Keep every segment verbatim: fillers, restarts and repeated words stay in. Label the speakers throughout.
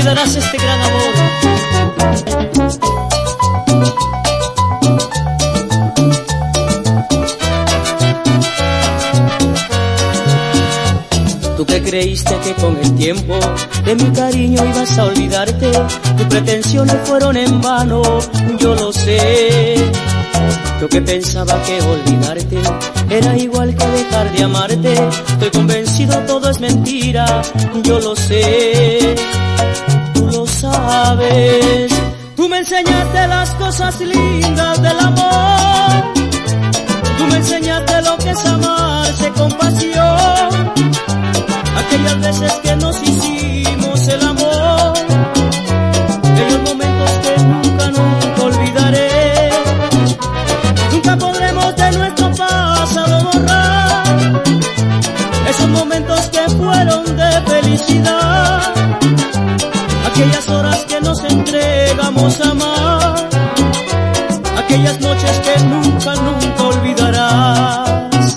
Speaker 1: olvidarás este gran amor. Tú que creíste que con el tiempo de mi cariño ibas a olvidarte, tus pretensiones fueron en vano, yo lo sé. Yo que pensaba que olvidarte era igual que dejar de amarte, estoy convencido todo es mentira, yo lo sé. Tú lo sabes, tú me enseñaste las cosas lindas del amor, tú me enseñaste lo que es amarse con pasión, aquellas veces que nos hicimos el amor, aquellos momentos que nunca, nunca olvidaré. Nunca podremos de nuestro pasado borrar esos momentos que fueron de felicidad, aquellas horas que nos entregamos a amar, aquellas noches que nunca, nunca olvidarás.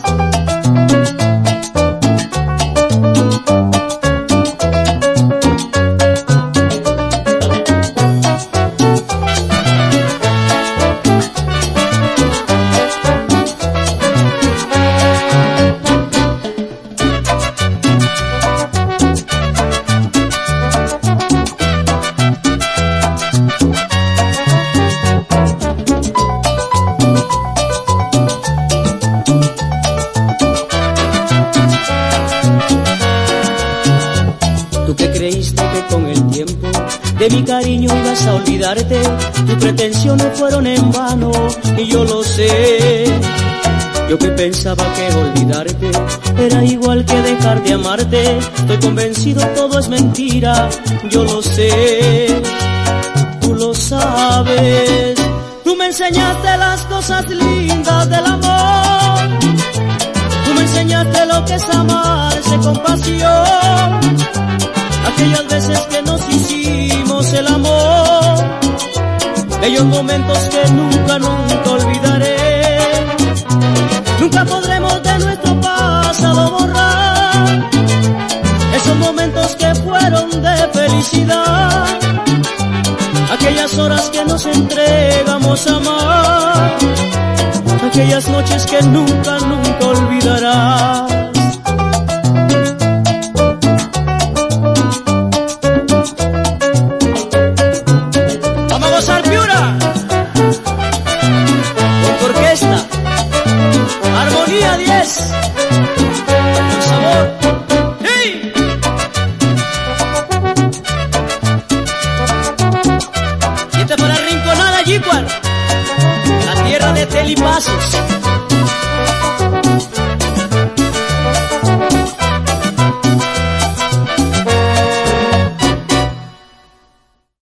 Speaker 1: De mi cariño ibas a olvidarte, tus pretensiones fueron en vano, y yo lo sé. Yo que pensaba que olvidarte era igual que dejar de amarte, estoy convencido todo es mentira, yo lo sé. Tú lo sabes, tú me enseñaste las cosas lindas del amor, tú me enseñaste lo que es amarse con pasión, aquellas veces que nos hicimos el amor, bellos momentos que nunca, nunca olvidaré. Nunca podremos de nuestro pasado borrar esos momentos que fueron de felicidad, aquellas horas que nos entregamos a amar, aquellas noches que nunca, nunca olvidarás. Armonía diez, con sabor. ¡Hey! Y este para Rinconada, Yicuar, la tierra de Telipazos.